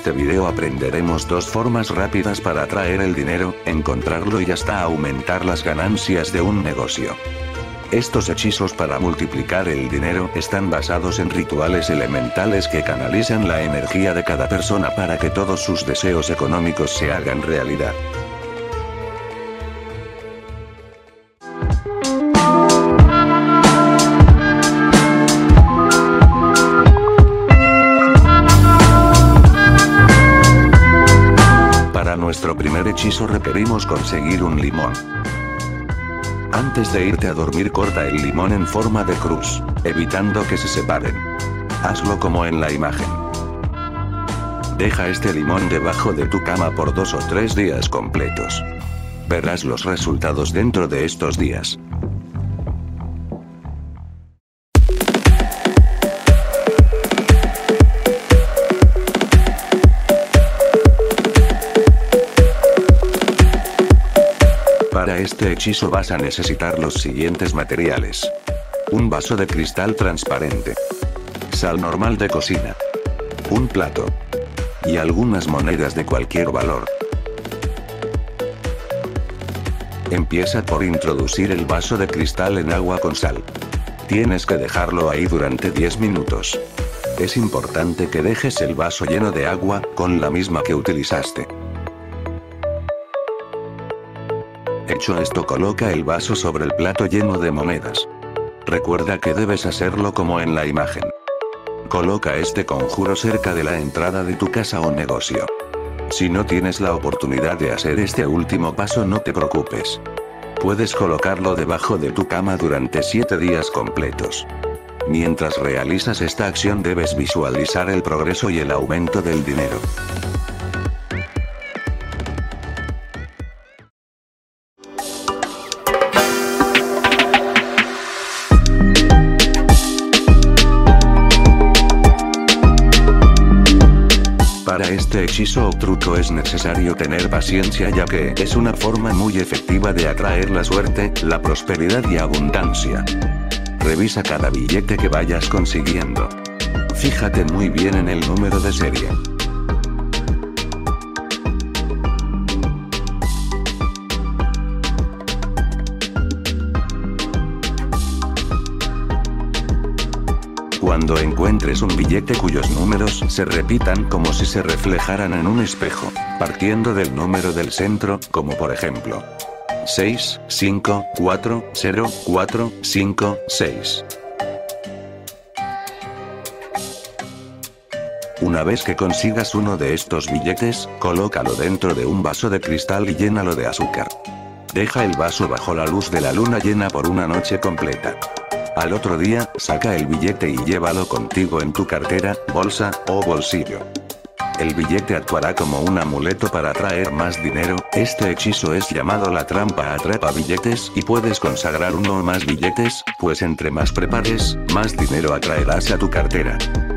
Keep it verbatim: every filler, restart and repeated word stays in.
este video aprenderemos dos formas rápidas para atraer el dinero, encontrarlo y hasta aumentar las ganancias de un negocio. Estos hechizos para multiplicar el dinero están basados en rituales elementales que canalizan la energía de cada persona para que todos sus deseos económicos se hagan realidad. Para nuestro primer hechizo requerimos conseguir un limón. Antes de irte a dormir, corta el limón en forma de cruz, evitando que se separen. Hazlo como en la imagen. Deja este limón debajo de tu cama por dos o tres días completos. Verás los resultados dentro de estos días. Para este hechizo vas a necesitar los siguientes materiales. Un vaso de cristal transparente. Sal normal de cocina. Un plato. Y algunas monedas de cualquier valor. Empieza por introducir el vaso de cristal en agua con sal. Tienes que dejarlo ahí durante diez minutos. Es importante que dejes el vaso lleno de agua, con la misma que utilizaste. Hecho esto, coloca el vaso sobre el plato lleno de monedas. Recuerda que debes hacerlo como en la imagen. Coloca este conjuro cerca de la entrada de tu casa o negocio. Si no tienes la oportunidad de hacer este último paso, no te preocupes. Puedes colocarlo debajo de tu cama durante siete días completos. Mientras realizas esta acción debes visualizar el progreso y el aumento del dinero. Para este hechizo o truco es necesario tener paciencia, ya que es una forma muy efectiva de atraer la suerte, la prosperidad y abundancia. Revisa cada billete que vayas consiguiendo. Fíjate muy bien en el número de serie. Cuando encuentres un billete cuyos números se repitan como si se reflejaran en un espejo, partiendo del número del centro, como por ejemplo seis, cinco, cuatro, cero, cuatro, cinco, seis. Una vez que consigas uno de estos billetes, colócalo dentro de un vaso de cristal y llénalo de azúcar. Deja el vaso bajo la luz de la luna llena por una noche completa. Al otro día, saca el billete y llévalo contigo en tu cartera, bolsa o bolsillo. El billete actuará como un amuleto para atraer más dinero. Este hechizo es llamado la trampa atrapa billetes y puedes consagrar uno o más billetes, pues entre más prepares, más dinero atraerás a tu cartera.